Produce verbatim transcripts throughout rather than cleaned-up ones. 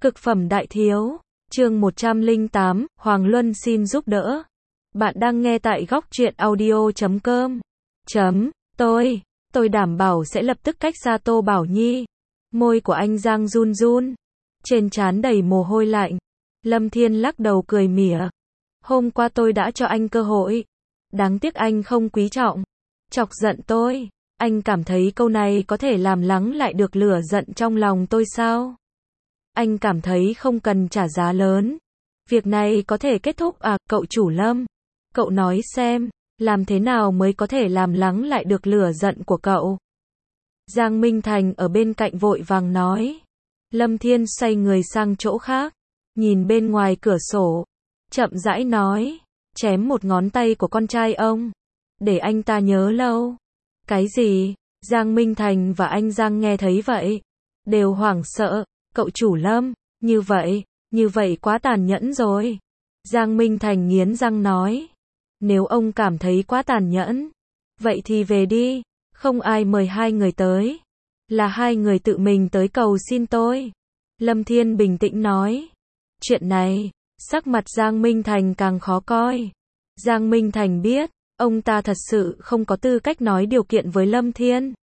Cực phẩm đại thiếu, chương một trăm lẻ tám, Hoàng Luân xin giúp đỡ. Bạn đang nghe tại góc truyện audio chấm com. Chấm, tôi, tôi đảm bảo sẽ lập tức cách xa Tô Bảo Nhi. Môi của anh Giang run run, trên trán đầy mồ hôi lạnh. Lâm Thiên lắc đầu cười mỉa. Hôm qua tôi đã cho anh cơ hội. Đáng tiếc anh không quý trọng. Chọc giận tôi. Anh cảm thấy câu này có thể làm lắng lại được lửa giận trong lòng tôi sao? Anh cảm thấy không cần trả giá lớn. Việc này có thể kết thúc à, cậu chủ Lâm? Cậu nói xem, làm thế nào mới có thể làm lắng lại được lửa giận của cậu? Giang Minh Thành ở bên cạnh vội vàng nói. Lâm Thiên xoay người sang chỗ khác, nhìn bên ngoài cửa sổ, chậm rãi nói, chém một ngón tay của con trai ông, để anh ta nhớ lâu. Cái gì? Giang Minh Thành và anh Giang nghe thấy vậy, đều hoảng sợ. Cậu chủ Lâm, như vậy, như vậy quá tàn nhẫn rồi. Giang Minh Thành nghiến răng nói, nếu ông cảm thấy quá tàn nhẫn, vậy thì về đi, không ai mời hai người tới, là hai người tự mình tới cầu xin tôi. Lâm Thiên bình tĩnh nói, chuyện này, sắc mặt Giang Minh Thành càng khó coi. Giang Minh Thành biết, ông ta thật sự không có tư cách nói điều kiện với Lâm Thiên.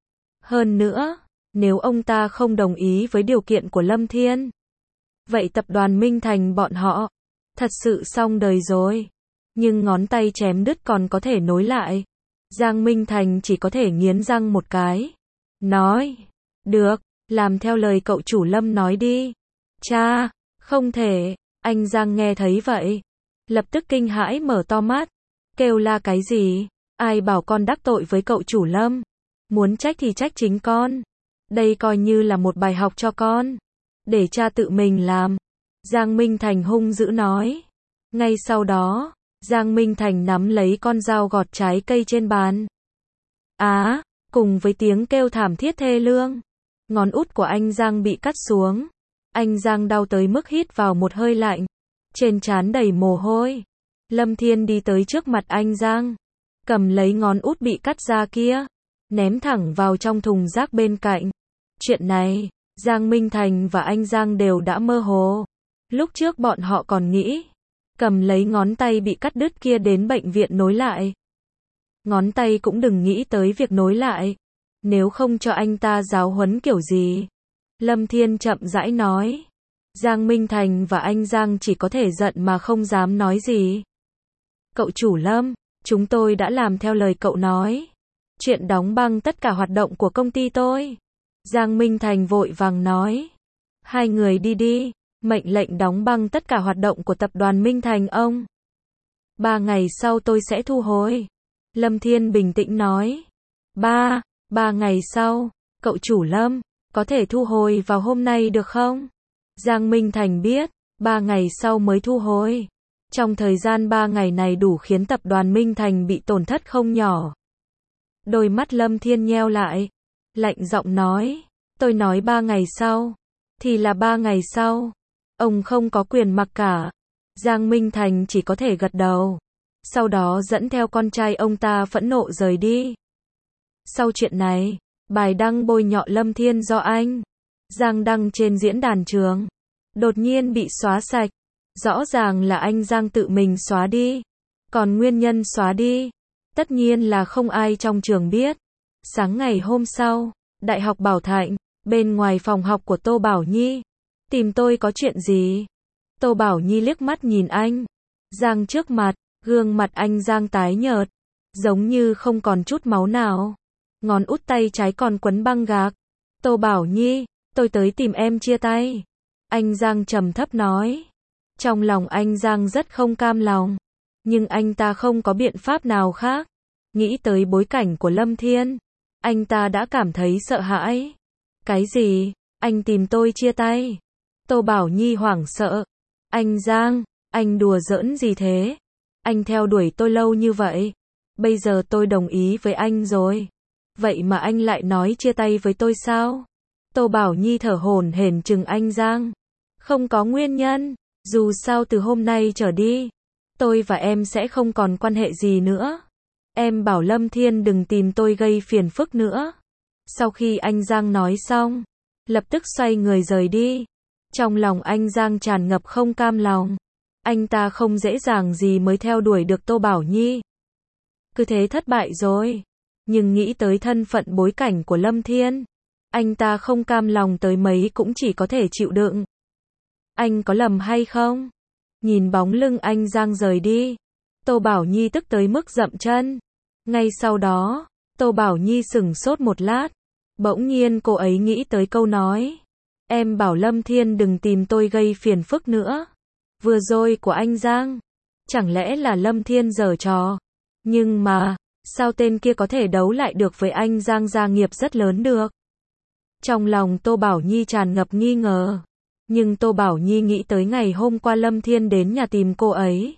Hơn nữa, nếu ông ta không đồng ý với điều kiện của Lâm Thiên, vậy tập đoàn Minh Thành bọn họ thật sự xong đời rồi. Nhưng ngón tay chém đứt còn có thể nối lại. Giang Minh Thành chỉ có thể nghiến răng một cái, nói, được, làm theo lời cậu chủ Lâm nói đi. Cha, không thể. Anh Giang nghe thấy vậy, lập tức kinh hãi mở to mắt, kêu la cái gì? Ai bảo con đắc tội với cậu chủ Lâm? Muốn trách thì trách chính con. Đây coi như là một bài học cho con, để cha tự mình làm. Giang Minh Thành hung dữ nói. Ngay sau đó, Giang Minh Thành nắm lấy con dao gọt trái cây trên bàn. Á, cùng với tiếng kêu thảm thiết thê lương, ngón út của anh Giang bị cắt xuống. Anh Giang đau tới mức hít vào một hơi lạnh, trên trán đầy mồ hôi. Lâm Thiên đi tới trước mặt anh Giang, cầm lấy ngón út bị cắt ra kia, ném thẳng vào trong thùng rác bên cạnh. Chuyện này, Giang Minh Thành và anh Giang đều đã mơ hồ. Lúc trước bọn họ còn nghĩ, cầm lấy ngón tay bị cắt đứt kia đến bệnh viện nối lại. Ngón tay cũng đừng nghĩ tới việc nối lại, nếu không cho anh ta giáo huấn kiểu gì. Lâm Thiên chậm rãi nói. Giang Minh Thành và anh Giang chỉ có thể giận mà không dám nói gì. Cậu chủ Lâm, chúng tôi đã làm theo lời cậu nói. Chuyện đóng băng tất cả hoạt động của công ty tôi. Giang Minh Thành vội vàng nói. Hai người đi đi, mệnh lệnh đóng băng tất cả hoạt động của tập đoàn Minh Thành ông. Ba ngày sau tôi sẽ thu hồi. Lâm Thiên bình tĩnh nói. Ba, ba ngày sau, cậu chủ Lâm, có thể thu hồi vào hôm nay được không? Giang Minh Thành biết, ba ngày sau mới thu hồi. Trong thời gian ba ngày này đủ khiến tập đoàn Minh Thành bị tổn thất không nhỏ. Đôi mắt Lâm Thiên nheo lại, lạnh giọng nói, tôi nói ba ngày sau, thì là ba ngày sau. Ông không có quyền mặc cả. Giang Minh Thành chỉ có thể gật đầu. Sau đó dẫn theo con trai ông ta phẫn nộ rời đi. Sau chuyện này, bài đăng bôi nhọ Lâm Thiên do anh Giang đăng trên diễn đàn trường, đột nhiên bị xóa sạch. Rõ ràng là anh Giang tự mình xóa đi. Còn nguyên nhân xóa đi, tất nhiên là không ai trong trường biết. Sáng ngày hôm sau, Đại học Bảo Thạnh, bên ngoài phòng học của Tô Bảo Nhi. Tìm tôi có chuyện gì? Tô Bảo Nhi liếc mắt nhìn anh Giang trước mặt, gương mặt anh Giang tái nhợt, giống như không còn chút máu nào. Ngón út tay trái còn quấn băng gạc. Tô Bảo Nhi, tôi tới tìm em chia tay. Anh Giang trầm thấp nói. Trong lòng anh Giang rất không cam lòng, nhưng anh ta không có biện pháp nào khác. Nghĩ tới bối cảnh của Lâm Thiên, anh ta đã cảm thấy sợ hãi. Cái gì? Anh tìm tôi chia tay? Tô Bảo Nhi hoảng sợ. Anh Giang, anh đùa giỡn gì thế? Anh theo đuổi tôi lâu như vậy, bây giờ tôi đồng ý với anh rồi, vậy mà anh lại nói chia tay với tôi sao? Tô Bảo Nhi thở hổn hển trừng anh Giang. Không có nguyên nhân, dù sao từ hôm nay trở đi, tôi và em sẽ không còn quan hệ gì nữa. Em bảo Lâm Thiên đừng tìm tôi gây phiền phức nữa. Sau khi anh Giang nói xong, lập tức xoay người rời đi. Trong lòng anh Giang tràn ngập không cam lòng. Anh ta không dễ dàng gì mới theo đuổi được Tô Bảo Nhi. Cứ thế thất bại rồi. Nhưng nghĩ tới thân phận bối cảnh của Lâm Thiên, anh ta không cam lòng tới mấy cũng chỉ có thể chịu đựng. Anh có lầm hay không? Nhìn bóng lưng anh Giang rời đi, Tô Bảo Nhi tức tới mức dậm chân. Ngay sau đó, Tô Bảo Nhi sửng sốt một lát. Bỗng nhiên cô ấy nghĩ tới câu nói. Em bảo Lâm Thiên đừng tìm tôi gây phiền phức nữa. Vừa rồi của anh Giang. Chẳng lẽ là Lâm Thiên giở trò? Nhưng mà, sao tên kia có thể đấu lại được với anh Giang gia nghiệp rất lớn được? Trong lòng Tô Bảo Nhi tràn ngập nghi ngờ. Nhưng Tô Bảo Nhi nghĩ tới ngày hôm qua Lâm Thiên đến nhà tìm cô ấy.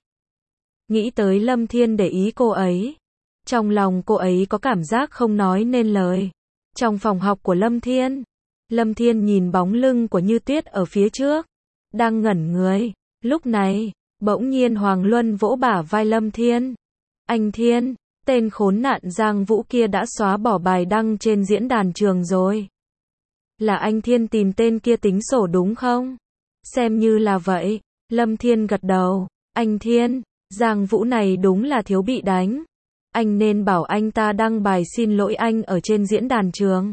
Nghĩ tới Lâm Thiên để ý cô ấy. Trong lòng cô ấy có cảm giác không nói nên lời. Trong phòng học của Lâm Thiên, Lâm Thiên nhìn bóng lưng của Như Tuyết ở phía trước, đang ngẩn người. Lúc này, bỗng nhiên Hoàng Luân vỗ bả vai Lâm Thiên. Anh Thiên, tên khốn nạn Giang Vũ kia đã xóa bỏ bài đăng trên diễn đàn trường rồi. Là anh Thiên tìm tên kia tính sổ đúng không? Xem như là vậy. Lâm Thiên gật đầu. Anh Thiên, Giang Vũ này đúng là thiếu bị đánh. Anh nên bảo anh ta đăng bài xin lỗi anh ở trên diễn đàn trường.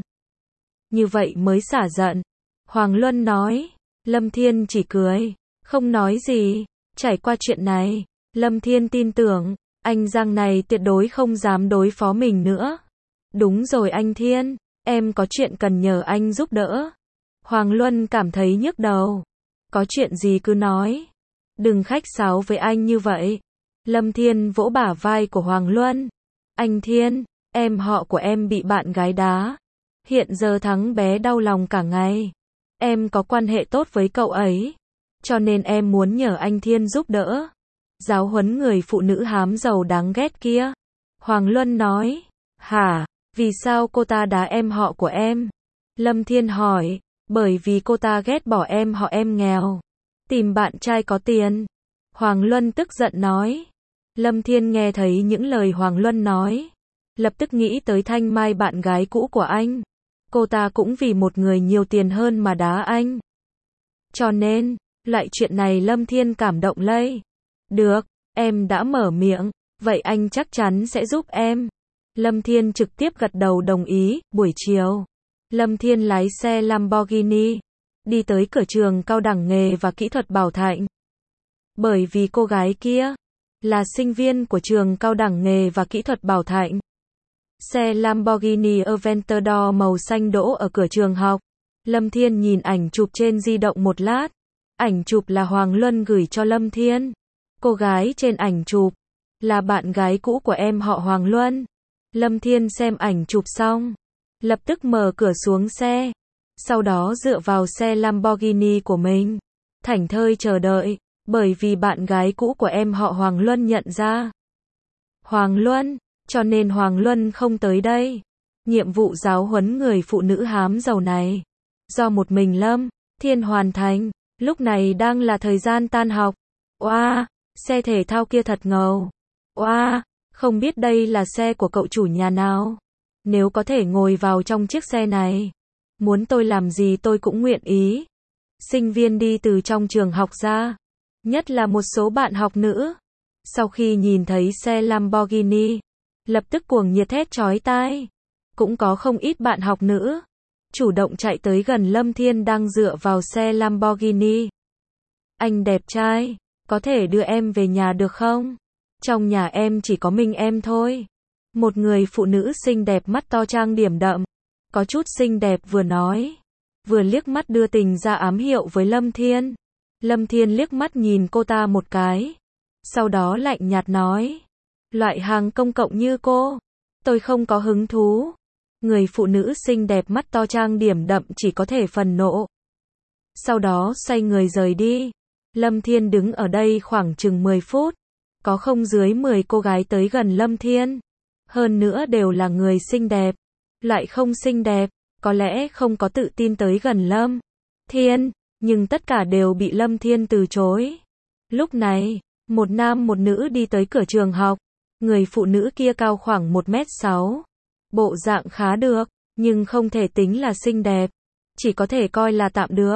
Như vậy mới xả giận. Hoàng Luân nói. Lâm Thiên chỉ cười, không nói gì. Trải qua chuyện này, Lâm Thiên tin tưởng, anh Giang này tuyệt đối không dám đối phó mình nữa. Đúng rồi anh Thiên, em có chuyện cần nhờ anh giúp đỡ. Hoàng Luân cảm thấy nhức đầu. Có chuyện gì cứ nói. Đừng khách sáo với anh như vậy. Lâm Thiên vỗ bả vai của Hoàng Luân. Anh Thiên, em họ của em bị bạn gái đá. Hiện giờ thắng bé đau lòng cả ngày. Em có quan hệ tốt với cậu ấy. Cho nên em muốn nhờ anh Thiên giúp đỡ. Giáo huấn người phụ nữ hám giàu đáng ghét kia. Hoàng Luân nói. Hả, vì sao cô ta đá em họ của em? Lâm Thiên hỏi. Bởi vì cô ta ghét bỏ em họ em nghèo. Tìm bạn trai có tiền. Hoàng Luân tức giận nói. Lâm Thiên nghe thấy những lời Hoàng Luân nói. Lập tức nghĩ tới Thanh Mai bạn gái cũ của anh. Cô ta cũng vì một người nhiều tiền hơn mà đá anh. Cho nên, loại chuyện này Lâm Thiên cảm động lây. Được, em đã mở miệng, vậy anh chắc chắn sẽ giúp em. Lâm Thiên trực tiếp gật đầu đồng ý. Buổi chiều, Lâm Thiên lái xe Lamborghini, đi tới cửa trường cao đẳng nghề và kỹ thuật Bảo Thạnh. Bởi vì cô gái kia là sinh viên của trường cao đẳng nghề và kỹ thuật Bảo Thạnh. Xe Lamborghini Aventador màu xanh đỗ ở cửa trường học. Lâm Thiên nhìn ảnh chụp trên di động một lát. Ảnh chụp là Hoàng Luân gửi cho Lâm Thiên. Cô gái trên ảnh chụp là bạn gái cũ của em họ Hoàng Luân. Lâm Thiên xem ảnh chụp xong, lập tức mở cửa xuống xe. Sau đó dựa vào xe Lamborghini của mình, thảnh thơi chờ đợi, bởi vì bạn gái cũ của em họ Hoàng Luân nhận ra Hoàng Luân, cho nên Hoàng Luân không tới đây. Nhiệm vụ giáo huấn người phụ nữ hám giàu này, do một mình Lâm Thiên hoàn thành. Lúc này đang là thời gian tan học. Oa, wow, xe thể thao kia thật ngầu. Oa, wow, không biết đây là xe của cậu chủ nhà nào. Nếu có thể ngồi vào trong chiếc xe này, muốn tôi làm gì tôi cũng nguyện ý. Sinh viên đi từ trong trường học ra, nhất là một số bạn học nữ, sau khi nhìn thấy xe Lamborghini, lập tức cuồng nhiệt thét chói tai. Cũng có không ít bạn học nữ chủ động chạy tới gần Lâm Thiên đang dựa vào xe Lamborghini. Anh đẹp trai, có thể đưa em về nhà được không? Trong nhà em chỉ có mình em thôi. Một người phụ nữ xinh đẹp mắt to trang điểm đậm, có chút xinh đẹp vừa nói, vừa liếc mắt đưa tình ra ám hiệu với Lâm Thiên. Lâm Thiên liếc mắt nhìn cô ta một cái, sau đó lạnh nhạt nói, loại hàng công cộng như cô, tôi không có hứng thú. Người phụ nữ xinh đẹp mắt to trang điểm đậm chỉ có thể phần nộ. Sau đó xoay người rời đi. Lâm Thiên đứng ở đây khoảng chừng mười phút. Có không dưới mười cô gái tới gần Lâm Thiên. Hơn nữa đều là người xinh đẹp. Lại không xinh đẹp, có lẽ không có tự tin tới gần Lâm Thiên. Nhưng tất cả đều bị Lâm Thiên từ chối. Lúc này, một nam một nữ đi tới cửa trường học. Người phụ nữ kia cao khoảng một mét sáu. Bộ dạng khá được, nhưng không thể tính là xinh đẹp. Chỉ có thể coi là tạm được.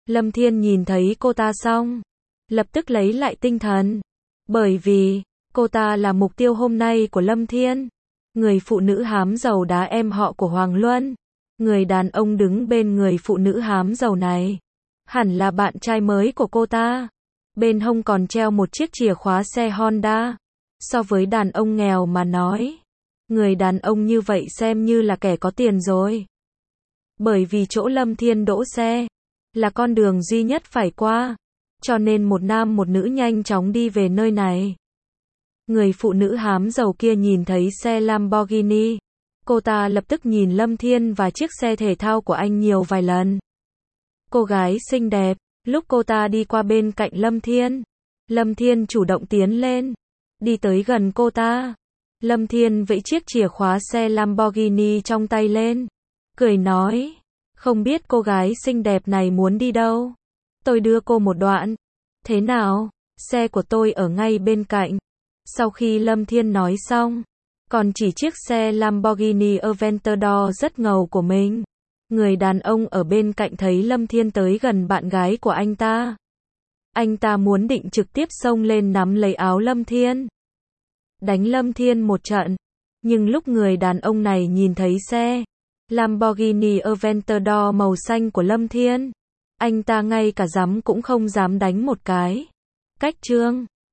Lâm Thiên nhìn thấy cô ta xong, lập tức lấy lại tinh thần. Bởi vì, cô ta là mục tiêu hôm nay của Lâm Thiên. Người phụ nữ hám giàu đá em họ của Hoàng Luân. Người đàn ông đứng bên người phụ nữ hám giàu này, hẳn là bạn trai mới của cô ta. Bên hông còn treo một chiếc chìa khóa xe Honda. So với đàn ông nghèo mà nói, người đàn ông như vậy xem như là kẻ có tiền rồi. Bởi vì chỗ Lâm Thiên đỗ xe là con đường duy nhất phải qua, cho nên một nam một nữ nhanh chóng đi về nơi này. Người phụ nữ hám giàu kia nhìn thấy xe Lamborghini, cô ta lập tức nhìn Lâm Thiên và chiếc xe thể thao của anh nhiều vài lần. Cô gái xinh đẹp, lúc cô ta đi qua bên cạnh Lâm Thiên, Lâm Thiên chủ động tiến lên, đi tới gần cô ta. Lâm Thiên vẫy chiếc chìa khóa xe Lamborghini trong tay lên, cười nói, không biết cô gái xinh đẹp này muốn đi đâu, tôi đưa cô một đoạn. Thế nào, xe của tôi ở ngay bên cạnh. Sau khi Lâm Thiên nói xong, còn chỉ chiếc xe Lamborghini Aventador rất ngầu của mình. Người đàn ông ở bên cạnh thấy Lâm Thiên tới gần bạn gái của anh ta. Anh ta muốn định trực tiếp xông lên nắm lấy áo Lâm Thiên, đánh Lâm Thiên một trận. Nhưng lúc người đàn ông này nhìn thấy xe Lamborghini Aventador màu xanh của Lâm Thiên, anh ta ngay cả dám cũng không dám đánh một cái. Cách trương